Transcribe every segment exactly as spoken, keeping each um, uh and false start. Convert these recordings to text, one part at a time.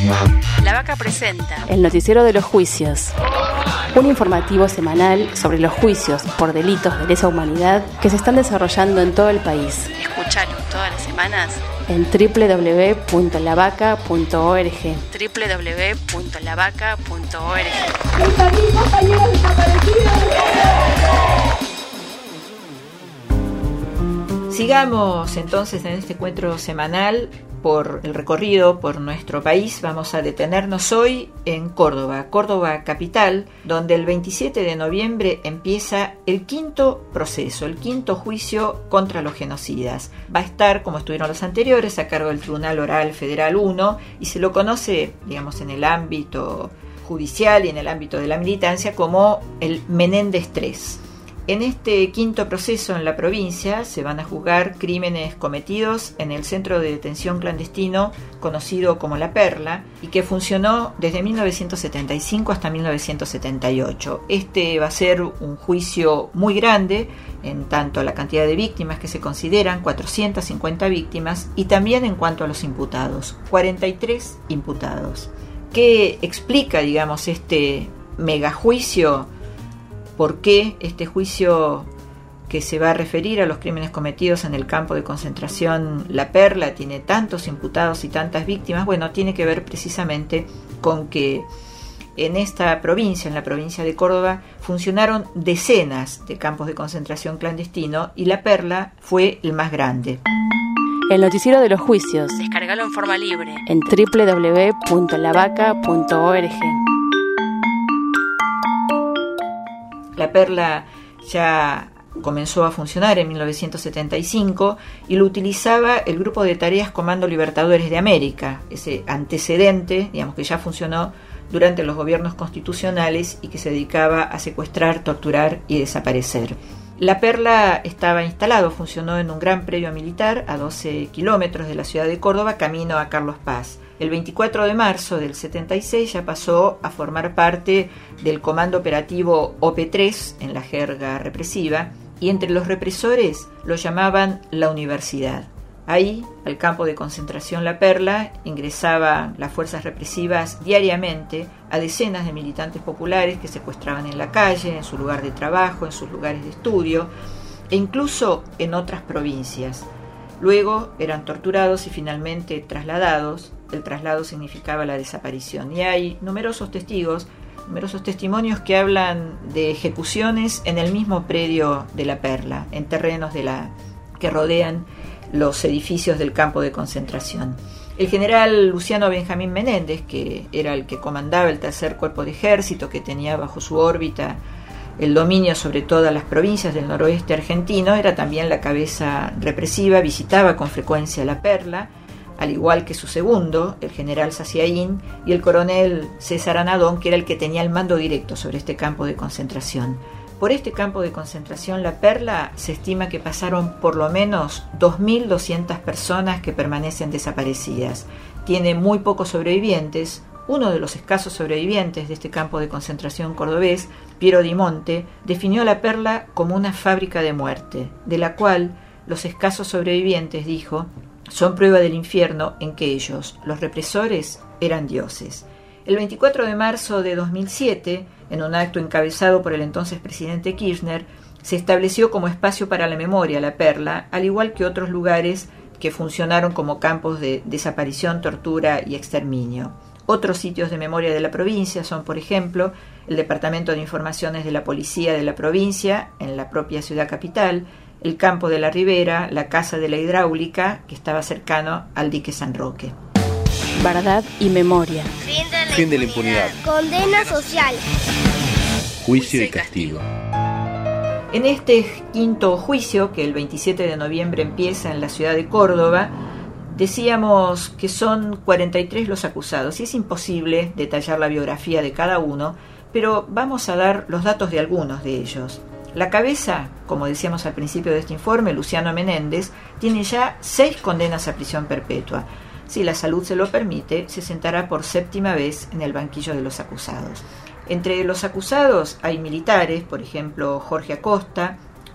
La Vaca presenta el noticiero de los juicios, un informativo semanal sobre los juicios por delitos de lesa humanidad que se están desarrollando en todo el país. Escúchalo todas las semanas en doble u doble u doble u punto la vaca punto org. doble u doble u doble u punto la vaca punto org. Sigamos entonces en este encuentro semanal por el recorrido por nuestro país. Vamos a detenernos hoy en Córdoba, Córdoba capital, donde el veintisiete de noviembre empieza el quinto proceso, el quinto juicio contra los genocidas. Va a estar, como estuvieron los anteriores, a cargo del Tribunal Oral Federal uno y se lo conoce, digamos, en el ámbito judicial y en el ámbito de la militancia como el Menéndez tres. En este quinto proceso en la provincia se van a juzgar crímenes cometidos en el centro de detención clandestino conocido como La Perla y que funcionó desde mil novecientos setenta y cinco hasta mil novecientos setenta y ocho. Este va a ser un juicio muy grande en tanto a la cantidad de víctimas que se consideran, cuatrocientas cincuenta víctimas, y también en cuanto a los imputados, cuarenta y tres imputados. ¿Qué explica, digamos, este megajuicio? ¿Por qué este juicio que se va a referir a los crímenes cometidos en el campo de concentración La Perla tiene tantos imputados y tantas víctimas? Bueno, tiene que ver precisamente con que en esta provincia, en la provincia de Córdoba, funcionaron decenas de campos de concentración clandestino y La Perla fue el más grande. El noticiero de los juicios. Descargalo en forma libre en doble u doble u doble u punto la vaca punto org. La Perla ya comenzó a funcionar en mil novecientos setenta y cinco y lo utilizaba el Grupo de Tareas Comando Libertadores de América, ese antecedente, digamos, que ya funcionó durante los gobiernos constitucionales y que se dedicaba a secuestrar, torturar y desaparecer. La Perla estaba instalado, funcionó en un gran predio militar a doce kilómetros de la ciudad de Córdoba, camino a Carlos Paz. El veinticuatro de marzo del setenta y seis ya pasó a formar parte del Comando Operativo O P tres en la jerga represiva y entre los represores lo llamaban la universidad. Ahí, al campo de concentración La Perla, ingresaban las fuerzas represivas diariamente a decenas de militantes populares que secuestraban en la calle, en su lugar de trabajo, en sus lugares de estudio e incluso en otras provincias. Luego eran torturados y finalmente trasladados. El traslado significaba la desaparición. Y hay numerosos testigos, numerosos testimonios que hablan de ejecuciones en el mismo predio de La Perla, en terrenos de la, que rodean los edificios del campo de concentración. El general Luciano Benjamín Menéndez, que era el que comandaba el tercer cuerpo de ejército, que tenía bajo su órbita el dominio sobre todas las provincias del noroeste argentino, era también la cabeza represiva, visitaba con frecuencia La Perla, al igual que su segundo, el general Saciaín, y el coronel César Anadón, que era el que tenía el mando directo sobre este campo de concentración. Por este campo de concentración La Perla se estima que pasaron por lo menos dos mil doscientas personas que permanecen desaparecidas. Tiene muy pocos sobrevivientes. Uno de los escasos sobrevivientes de este campo de concentración cordobés, Piero Di Monte, definió a La Perla como una fábrica de muerte, de la cual los escasos sobrevivientes, dijo, son prueba del infierno en que ellos, los represores, eran dioses. El veinticuatro de marzo de dos mil siete, en un acto encabezado por el entonces presidente Kirchner, se estableció como espacio para la memoria La Perla, al igual que otros lugares que funcionaron como campos de desaparición, tortura y exterminio. Otros sitios de memoria de la provincia son, por ejemplo, el Departamento de Informaciones de la Policía de la provincia, en la propia ciudad capital, el Campo de la Ribera, la Casa de la Hidráulica, que estaba cercano al dique San Roque. Verdad y memoria. Fin de la, fin de la impunidad. Condena social. Juicio y castigo. En este quinto juicio, que el veintisiete de noviembre empieza en la ciudad de Córdoba, decíamos que son cuarenta y tres los acusados y es imposible detallar la biografía de cada uno, pero vamos a dar los datos de algunos de ellos. La cabeza, como decíamos al principio de este informe, Luciano Menéndez, tiene ya seis condenas a prisión perpetua. Si la salud se lo permite, se sentará por séptima vez en el banquillo de los acusados. Entre los acusados hay militares, por ejemplo Jorge Acosta,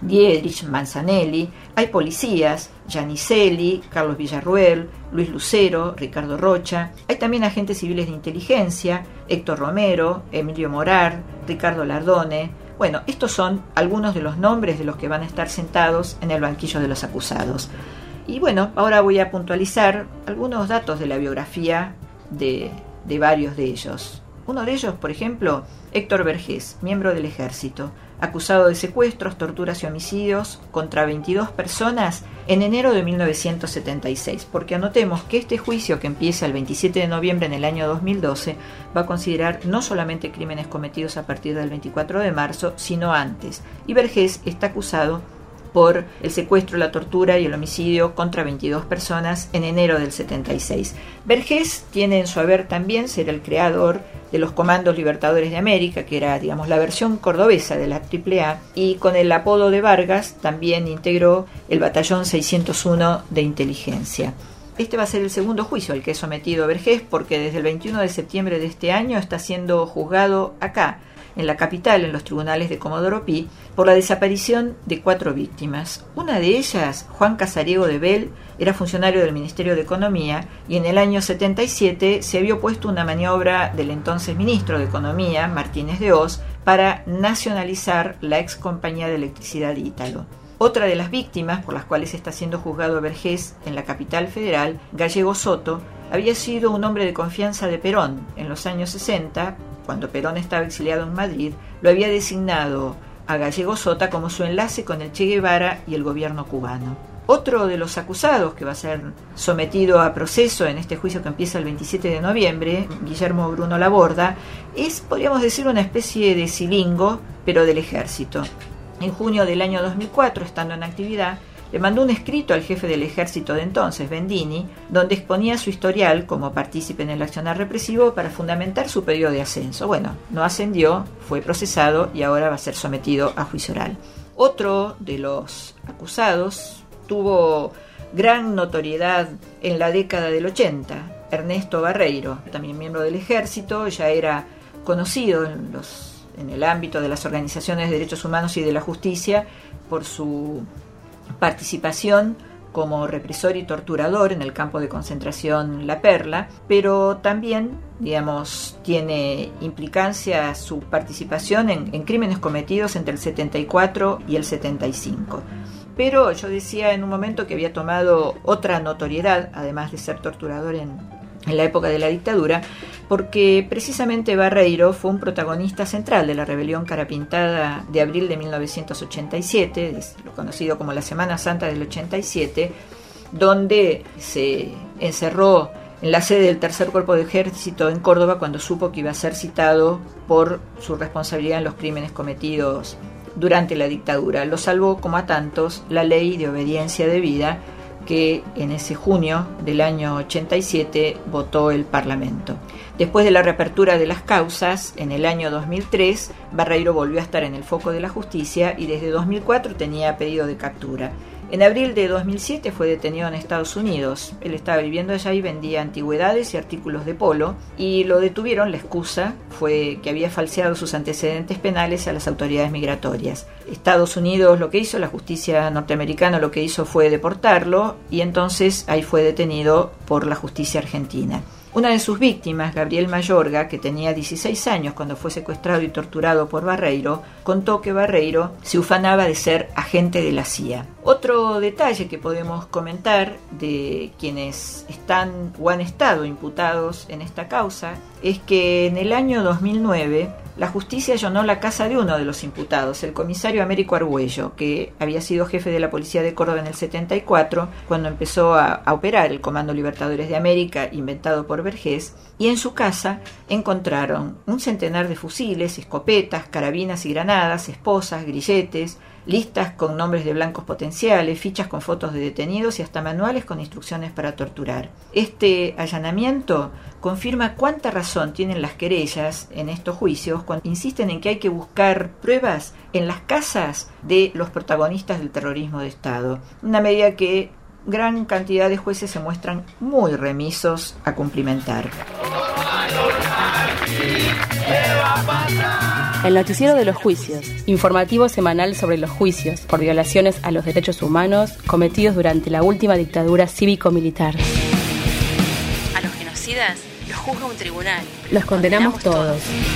Dietrich, Manzanelli. Hay policías, Giannicelli, Carlos Villarruel, Luis Lucero, Ricardo Rocha. Hay también agentes civiles de inteligencia, Héctor Romero, Emilio Morar, Ricardo Lardone. Bueno, estos son algunos de los nombres de los que van a estar sentados en el banquillo de los acusados. Y bueno, ahora voy a puntualizar algunos datos de la biografía de, de varios de ellos. Uno de ellos, por ejemplo, Héctor Vergés, miembro del Ejército, acusado de secuestros, torturas y homicidios contra veintidós personas en enero de mil novecientos setenta y seis, porque anotemos que este juicio, que empieza el veintisiete de noviembre en el año dos mil doce, va a considerar no solamente crímenes cometidos a partir del veinticuatro de marzo, sino antes, y Vergés está acusado por el secuestro, la tortura y el homicidio contra veintidós personas en enero del setenta y seis. Vergés tiene en su haber también ser el creador de los Comandos Libertadores de América, que era, digamos, la versión cordobesa de la triple A, y con el apodo de Vargas también integró el Batallón seiscientos uno de Inteligencia. Este va a ser el segundo juicio al que es sometido Vergés, porque desde el veintiuno de septiembre de este año está siendo juzgado acá, en la capital, en los tribunales de Comodoro Pi, por la desaparición de cuatro víctimas. Una de ellas, Juan Casariego de Bell, era funcionario del Ministerio de Economía y en el año setenta y siete se había opuesto una maniobra del entonces ministro de Economía, Martínez de Hoz, para nacionalizar la ex compañía de electricidad Ítalo. Otra de las víctimas por las cuales está siendo juzgado Vergés en la capital federal, Gallego Soto, había sido un hombre de confianza de Perón. En los años sesenta, cuando Perón estaba exiliado en Madrid, lo había designado a Gallego Soto como su enlace con el Che Guevara y el gobierno cubano. Otro de los acusados que va a ser sometido a proceso en este juicio que empieza el veintisiete de noviembre, Guillermo Bruno Laborda, es, podríamos decir, una especie de cilingo, pero del ejército. En junio del año dos mil cuatro, estando en actividad, le mandó un escrito al jefe del ejército de entonces, Bendini, donde exponía su historial como partícipe en el accionar represivo para fundamentar su pedido de ascenso. Bueno, no ascendió, fue procesado y ahora va a ser sometido a juicio oral. Otro de los acusados tuvo gran notoriedad en la década del ochenta, Ernesto Barreiro, también miembro del ejército, ya era conocido en, los, en el ámbito de las organizaciones de derechos humanos y de la justicia por su participación como represor y torturador en el campo de concentración La Perla, pero también, digamos, tiene implicancia su participación en, en crímenes cometidos entre el setenta y cuatro y el setenta y cinco. Pero yo decía en un momento que había tomado otra notoriedad, además de ser torturador en, en la época de la dictadura, porque precisamente Barreiro fue un protagonista central de la rebelión carapintada de abril de mil novecientos ochenta y siete, lo conocido como la Semana Santa del ochenta y siete, donde se encerró en la sede del Tercer Cuerpo de Ejército en Córdoba cuando supo que iba a ser citado por su responsabilidad en los crímenes cometidos durante la dictadura. Lo salvó, como a tantos, la ley de obediencia debida que en ese junio del año ochenta y siete votó el Parlamento. Después de la reapertura de las causas, en el año dos mil tres, Barreiro volvió a estar en el foco de la justicia y desde dos mil cuatro tenía pedido de captura. En abril de dos mil siete fue detenido en Estados Unidos. Él estaba viviendo allá y vendía antigüedades y artículos de polo, y lo detuvieron. La excusa fue que había falseado sus antecedentes penales a las autoridades migratorias. Estados Unidos lo que hizo, la justicia norteamericana lo que hizo fue deportarlo, y entonces ahí fue detenido por la justicia argentina. Una de sus víctimas, Gabriel Mayorga, que tenía dieciséis años cuando fue secuestrado y torturado por Barreiro, contó que Barreiro se ufanaba de ser agente de la C I A. Otro detalle que podemos comentar de quienes están o han estado imputados en esta causa es que en el año dos mil nueve la justicia allanó la casa de uno de los imputados, el comisario Américo Argüello, que había sido jefe de la policía de Córdoba en el setenta y cuatro, cuando empezó a, a operar el Comando Libertadores de América, inventado por Vergés, y en su casa encontraron un centenar de fusiles, escopetas, carabinas y granadas, esposas, grilletes, listas con nombres de blancos potenciales, fichas con fotos de detenidos y hasta manuales con instrucciones para torturar. Este allanamiento confirma cuánta razón tienen las querellas en estos juicios cuando insisten en que hay que buscar pruebas en las casas de los protagonistas del terrorismo de Estado, una medida que gran cantidad de jueces se muestran muy remisos a cumplimentar. El noticiero de los juicios, informativo semanal sobre los juicios por violaciones a los derechos humanos cometidos durante la última dictadura cívico-militar. A los genocidas los juzga un tribunal. Los condenamos todos.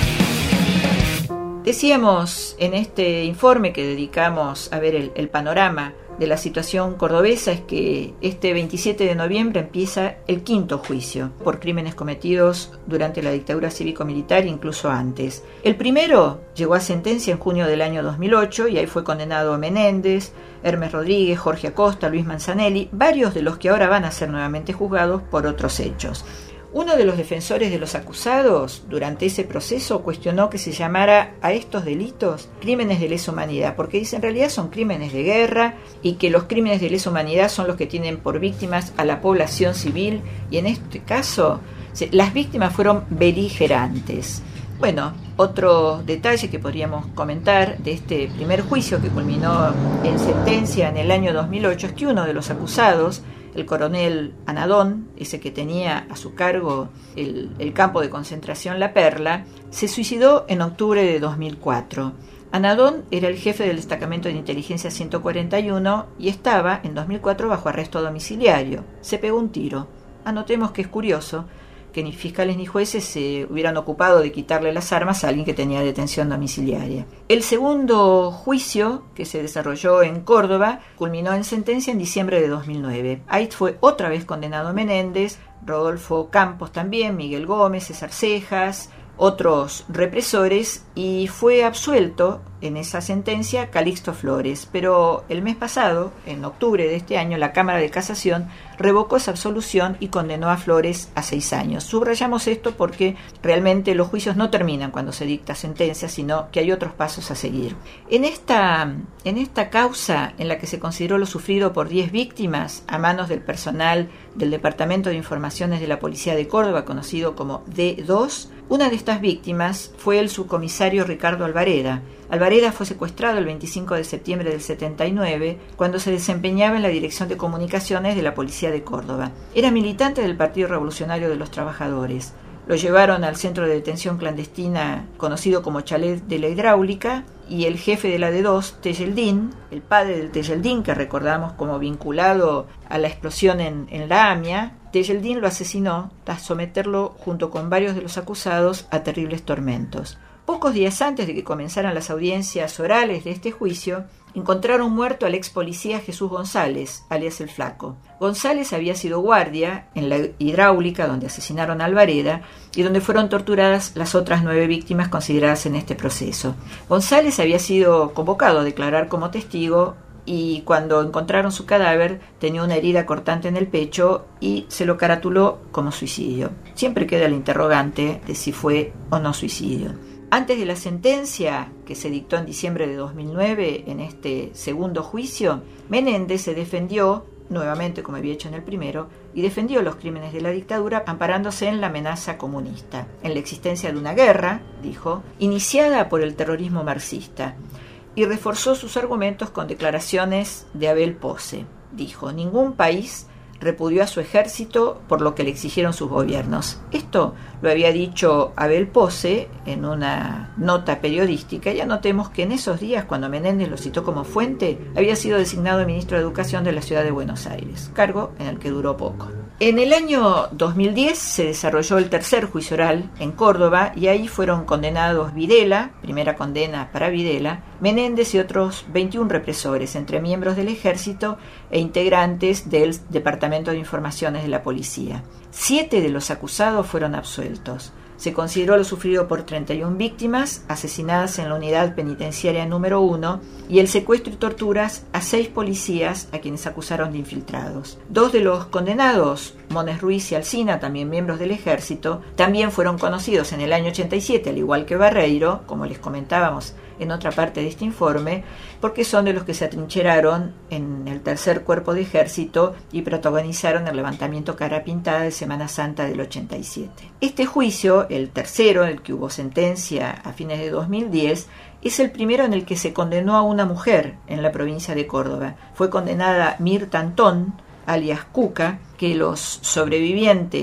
Decíamos en este informe que dedicamos a ver el, el panorama de la situación cordobesa es que este veintisiete de noviembre empieza el quinto juicio por crímenes cometidos durante la dictadura cívico-militar, incluso antes. El primero llegó a sentencia en junio del año dos mil ocho y ahí fue condenado Menéndez, Hermes Rodríguez, Jorge Acosta, Luis Manzanelli, varios de los que ahora van a ser nuevamente juzgados por otros hechos. Uno de los defensores de los acusados durante ese proceso cuestionó que se llamara a estos delitos crímenes de lesa humanidad, porque dice en realidad son crímenes de guerra y que los crímenes de lesa humanidad son los que tienen por víctimas a la población civil y en este caso las víctimas fueron beligerantes. Bueno, otro detalle que podríamos comentar de este primer juicio que culminó en sentencia en el año dos mil ocho es que uno de los acusados, el coronel Anadón, ese que tenía a su cargo el, el campo de concentración La Perla, se suicidó en octubre de dos mil cuatro. Anadón era el jefe del destacamento de inteligencia ciento cuarenta y uno y estaba en dos mil cuatro bajo arresto domiciliario. Se pegó un tiro. Anotemos que es curioso que ni fiscales ni jueces se hubieran ocupado de quitarle las armas a alguien que tenía detención domiciliaria. El segundo juicio, que se desarrolló en Córdoba, culminó en sentencia en diciembre de dos mil nueve. Ahí fue otra vez condenado Menéndez, Rodolfo Campos también, Miguel Gómez, César Cejas, otros represores, y fue absuelto en esa sentencia Calixto Flores. Pero el mes pasado, en octubre de este año, la Cámara de Casación revocó esa absolución y condenó a Flores a seis años. Subrayamos esto porque realmente los juicios no terminan cuando se dicta sentencia, sino que hay otros pasos a seguir. En esta, en esta causa, en la que se consideró lo sufrido por diez víctimas a manos del personal del Departamento de Informaciones de la Policía de Córdoba, conocido como D dos, una de estas víctimas fue el subcomisario Ricardo Alvareda. Alvareda fue secuestrado el veinticinco de septiembre del setenta y nueve cuando se desempeñaba en la Dirección de Comunicaciones de la Policía de Córdoba. Era militante del Partido Revolucionario de los Trabajadores. Lo llevaron al centro de detención clandestina conocido como Chalet de la Hidráulica y el jefe de la D dos, Tejeldín, el padre del Tejeldín que recordamos como vinculado a la explosión en, en la AMIA, Tejeldín lo asesinó tras someterlo junto con varios de los acusados a terribles tormentos. Pocos días antes de que comenzaran las audiencias orales de este juicio, encontraron muerto al ex policía Jesús González, alias el Flaco. González había sido guardia en la hidráulica donde asesinaron a Alvareda y donde fueron torturadas las otras nueve víctimas consideradas en este proceso. González había sido convocado a declarar como testigo y cuando encontraron su cadáver tenía una herida cortante en el pecho y se lo caratuló como suicidio. Siempre queda el interrogante de si fue o no suicidio. Antes de la sentencia, que se dictó en diciembre de dos mil nueve en este segundo juicio, Menéndez se defendió, nuevamente como había hecho en el primero, y defendió los crímenes de la dictadura amparándose en la amenaza comunista, en la existencia de una guerra, dijo, iniciada por el terrorismo marxista, y reforzó sus argumentos con declaraciones de Abel Pose. Dijo, ningún país repudió a su ejército por lo que le exigieron sus gobiernos. Esto lo había dicho Abel Pose en una nota periodística y anotemos que en esos días, cuando Menéndez lo citó como fuente, había sido designado ministro de Educación de la ciudad de Buenos Aires, cargo en el que duró poco. En el año dos mil diez se desarrolló el tercer juicio oral en Córdoba y ahí fueron condenados Videla, primera condena para Videla, Menéndez y otros veintiún represores, entre miembros del ejército e integrantes del Departamento de Informaciones de la Policía. Siete de los acusados fueron absueltos. Se consideró lo sufrido por treinta y una víctimas asesinadas en la unidad penitenciaria número uno y el secuestro y torturas a seis policías a quienes acusaron de infiltrados. Dos de los condenados, Mones Ruiz y Alsina, también miembros del ejército, también fueron conocidos en el año ochenta y siete, al igual que Barreiro, como les comentábamos en otra parte de este informe, porque son de los que se atrincheraron en el tercer cuerpo de ejército y protagonizaron el levantamiento cara pintada de Semana Santa del ochenta y siete. Este juicio, el tercero, el que hubo sentencia a fines de dos mil diez, es el primero en el que se condenó a una mujer en la provincia de Córdoba. Fue condenada Mirta Antón, alias Cuca, que los sobrevivientes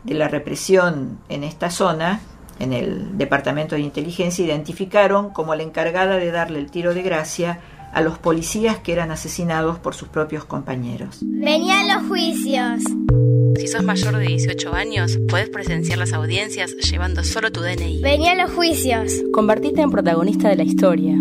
de la represión en esta zona, en el Departamento de Inteligencia, identificaron como la encargada de darle el tiro de gracia a los policías que eran asesinados por sus propios compañeros. Vení a los juicios. Si sos mayor de dieciocho años, podés presenciar las audiencias llevando solo tu D N I. Vení a los juicios. Convertite en protagonista de la historia.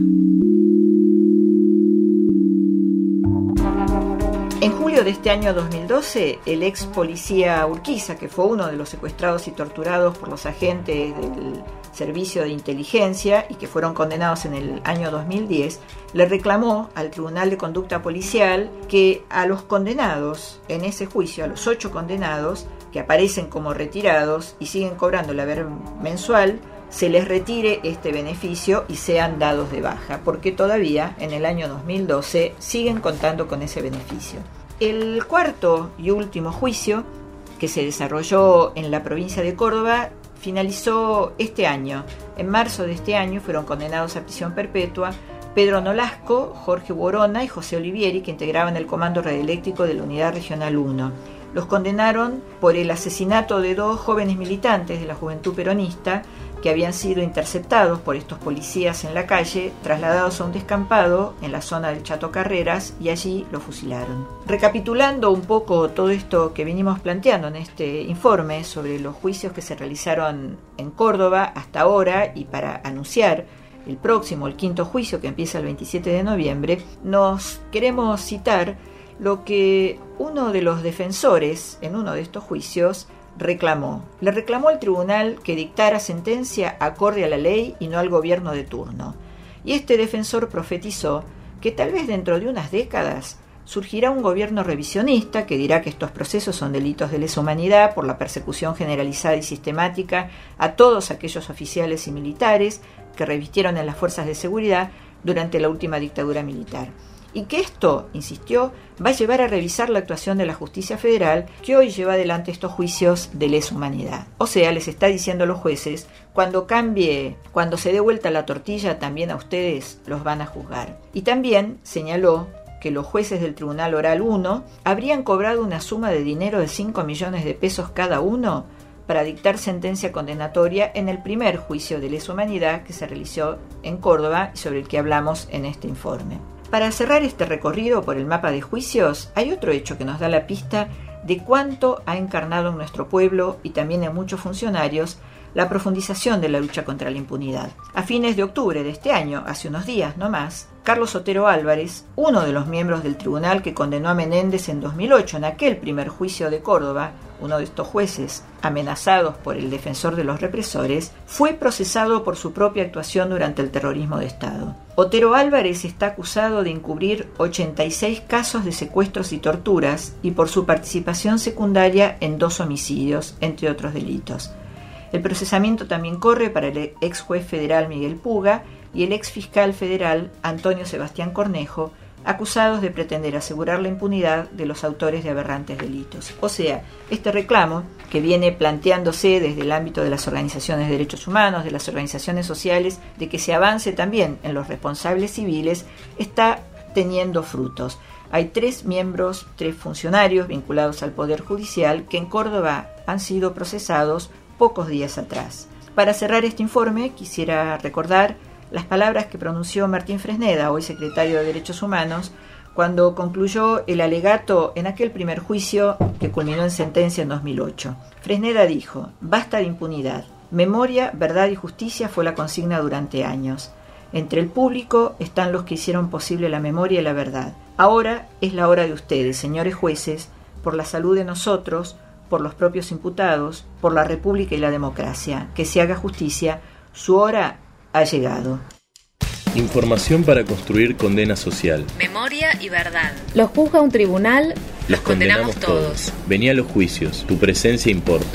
En julio de este año dos mil doce, el ex policía Urquiza, que fue uno de los secuestrados y torturados por los agentes del Servicio de Inteligencia y que fueron condenados en el año dos mil diez, le reclamó al Tribunal de Conducta Policial que a los condenados en ese juicio, a los ocho condenados que aparecen como retirados y siguen cobrando el haber mensual, se les retire este beneficio y sean dados de baja, porque todavía en el año dos mil doce siguen contando con ese beneficio. El cuarto y último juicio, que se desarrolló en la provincia de Córdoba, finalizó este año. En marzo de este año fueron condenados a prisión perpetua Pedro Nolasco, Jorge Borona y José Olivieri, que integraban el Comando Radioeléctrico de la Unidad Regional uno. Los condenaron por el asesinato de dos jóvenes militantes de la Juventud Peronista que habían sido interceptados por estos policías en la calle, trasladados a un descampado en la zona del Chato Carreras, y allí lo fusilaron. Recapitulando un poco todo esto que venimos planteando en este informe sobre los juicios que se realizaron en Córdoba hasta ahora y para anunciar el próximo, el quinto juicio que empieza el veintisiete de noviembre, nos queremos citar lo que uno de los defensores en uno de estos juicios reclamó. Le reclamó al tribunal que dictara sentencia acorde a la ley y no al gobierno de turno. Y este defensor profetizó que tal vez dentro de unas décadas surgirá un gobierno revisionista que dirá que estos procesos son delitos de lesa humanidad por la persecución generalizada y sistemática a todos aquellos oficiales y militares que revistieron en las fuerzas de seguridad durante la última dictadura militar. Y que esto, insistió, va a llevar a revisar la actuación de la justicia federal que hoy lleva adelante estos juicios de lesa humanidad. O sea, les está diciendo a los jueces, cuando cambie, cuando se dé vuelta la tortilla, también a ustedes los van a juzgar. Y también señaló que los jueces del Tribunal Oral uno habrían cobrado una suma de dinero de cinco millones de pesos cada uno para dictar sentencia condenatoria en el primer juicio de lesa humanidad que se realizó en Córdoba y sobre el que hablamos en este informe. Para cerrar este recorrido por el mapa de juicios, hay otro hecho que nos da la pista de cuánto ha encarnado en nuestro pueblo y también en muchos funcionarios la profundización de la lucha contra la impunidad. A fines de octubre de este año, hace unos días no más, Carlos Otero Álvarez, uno de los miembros del tribunal que condenó a Menéndez en dos mil ocho en aquel primer juicio de Córdoba, uno de estos jueces amenazados por el defensor de los represores, fue procesado por su propia actuación durante el terrorismo de Estado. Otero Álvarez está acusado de encubrir ochenta y seis casos de secuestros y torturas y por su participación secundaria en dos homicidios, entre otros delitos. El procesamiento también corre para el ex juez federal Miguel Puga y el ex fiscal federal Antonio Sebastián Cornejo, acusados de pretender asegurar la impunidad de los autores de aberrantes delitos. O sea, este reclamo, que viene planteándose desde el ámbito de las organizaciones de derechos humanos, de las organizaciones sociales, de que se avance también en los responsables civiles, está teniendo frutos. Hay tres miembros, tres funcionarios vinculados al Poder Judicial que en Córdoba han sido procesados pocos días atrás. Para cerrar este informe, quisiera recordar las palabras que pronunció Martín Fresneda, hoy secretario de Derechos Humanos, cuando concluyó el alegato en aquel primer juicio que culminó en sentencia en dos mil ocho. Fresneda dijo: basta de impunidad. Memoria, verdad y justicia fue la consigna durante años. Entre el público están los que hicieron posible la memoria y la verdad. Ahora es la hora de ustedes, señores jueces, por la salud de nosotros, por los propios imputados, por la República y la democracia. Que se haga justicia. Su hora ha llegado. Información para construir condena social. Memoria y verdad. Los juzga un tribunal. Los condenamos todos. Vení a los juicios. Tu presencia importa.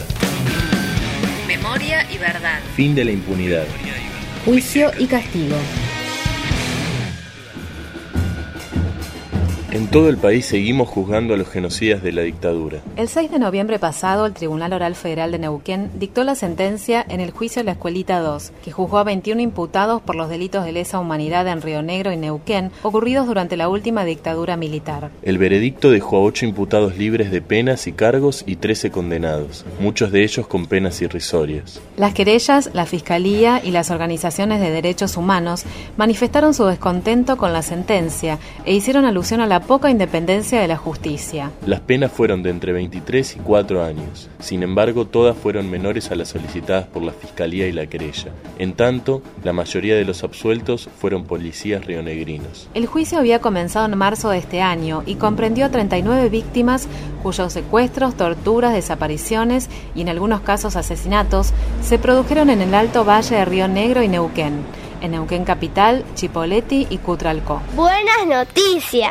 Memoria y verdad. Fin de la impunidad. Juicio y castigo. En todo el país seguimos juzgando a los genocidas de la dictadura. El seis de noviembre pasado, el Tribunal Oral Federal de Neuquén dictó la sentencia en el juicio La Escuelita dos, que juzgó a veintiuno imputados por los delitos de lesa humanidad en Río Negro y Neuquén, ocurridos durante la última dictadura militar. El veredicto dejó a ocho imputados libres de penas y cargos y trece condenados, muchos de ellos con penas irrisorias. Las querellas, la Fiscalía y las organizaciones de derechos humanos manifestaron su descontento con la sentencia e hicieron alusión a la poca independencia de la justicia. Las penas fueron de entre veintitrés y cuatro años. Sin embargo, todas fueron menores a las solicitadas por la Fiscalía y la querella. En tanto, la mayoría de los absueltos fueron policías rionegrinos. El juicio había comenzado en marzo de este año y comprendió a treinta y nueve víctimas cuyos secuestros, torturas, desapariciones y en algunos casos asesinatos se produjeron en el Alto Valle de Río Negro y Neuquén, en Neuquén Capital, Chipoleti y Cutralcó. Buenas noticias.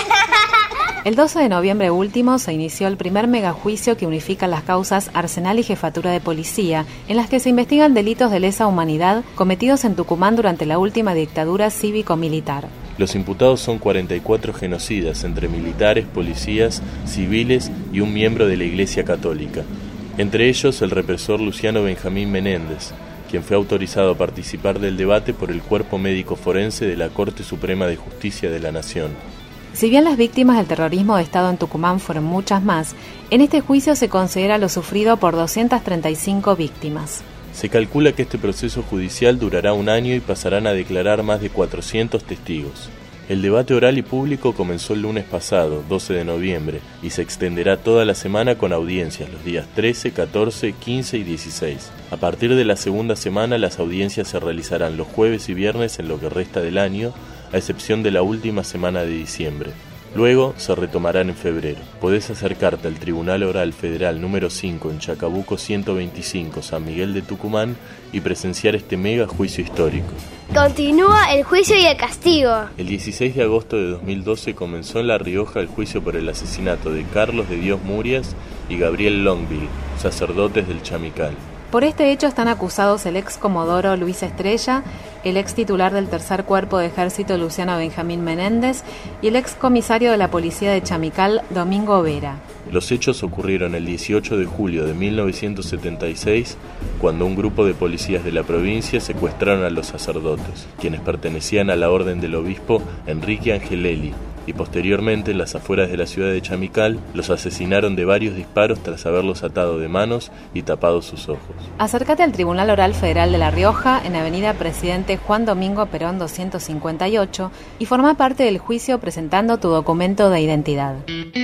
El doce de noviembre último se inició el primer megajuicio que unifica las causas Arsenal y Jefatura de Policía, en las que se investigan delitos de lesa humanidad cometidos en Tucumán durante la última dictadura cívico-militar. Los imputados son cuarenta y cuatro genocidas, entre militares, policías, civiles y un miembro de la Iglesia Católica. Entre ellos el represor Luciano Benjamín Menéndez, quien fue autorizado a participar del debate por el Cuerpo Médico Forense de la Corte Suprema de Justicia de la Nación. Si bien las víctimas del terrorismo de Estado en Tucumán fueron muchas más, en este juicio se considera lo sufrido por doscientas treinta y cinco víctimas. Se calcula que este proceso judicial durará un año y pasarán a declarar más de cuatrocientos testigos. El debate oral y público comenzó el lunes pasado, doce de noviembre, y se extenderá toda la semana con audiencias los días trece, catorce, quince y dieciséis. A partir de la segunda semana, las audiencias se realizarán los jueves y viernes en lo que resta del año, a excepción de la última semana de diciembre. Luego se retomarán en febrero. Podés acercarte al Tribunal Oral Federal número cinco en Chacabuco ciento veinticinco, San Miguel de Tucumán, y presenciar este mega juicio histórico. Continúa el juicio y el castigo. El dieciséis de agosto de dos mil doce comenzó en La Rioja el juicio por el asesinato de Carlos de Dios Murias y Gabriel Longville, sacerdotes del Chamical. Por este hecho están acusados el ex comodoro Luis Estrella, el ex titular del tercer cuerpo de ejército Luciano Benjamín Menéndez y el ex comisario de la policía de Chamical Domingo Vera. Los hechos ocurrieron el dieciocho de julio de mil novecientos setenta y seis, cuando un grupo de policías de la provincia secuestraron a los sacerdotes, quienes pertenecían a la orden del obispo Enrique Angelelli, y posteriormente en las afueras de la ciudad de Chamical los asesinaron de varios disparos tras haberlos atado de manos y tapado sus ojos. Acércate al Tribunal Oral Federal de La Rioja en Avenida Presidente Juan Domingo Perón doscientos cincuenta y ocho y forma parte del juicio presentando tu documento de identidad.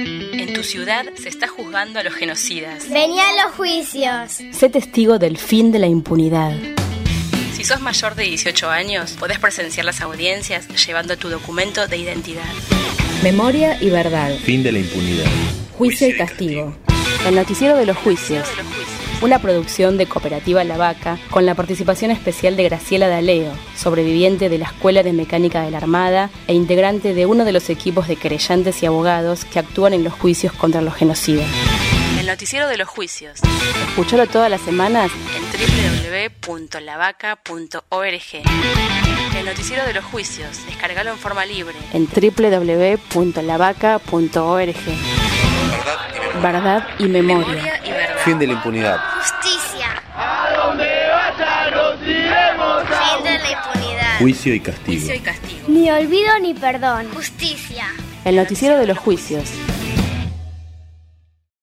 En tu ciudad se está juzgando a los genocidas. Vení a los juicios. Sé testigo del fin de la impunidad. Si sos mayor de dieciocho años, podés presenciar las audiencias llevando tu documento de identidad. Memoria y verdad. Fin de la impunidad. Juicio y castigo. El noticiero de los juicios. Una producción de Cooperativa La Vaca con la participación especial de Graciela D'Aleo, sobreviviente de la Escuela de Mecánica de la Armada e integrante de uno de los equipos de querellantes y abogados que actúan en los juicios contra los genocidas. El noticiero de los juicios. Escuchalo todas las semanas en doble u doble u doble u punto la vaca punto org. El noticiero de los juicios. Descargalo en forma libre en doble u doble u doble u punto la vaca punto org. Verdad y memoria. Memoria y verdad. Fin de la impunidad. Justicia. A donde vaya nos iremos. Fin de la impunidad. Juicio y castigo. Juicio y castigo. Ni olvido ni perdón. Justicia. El noticiero de los juicios.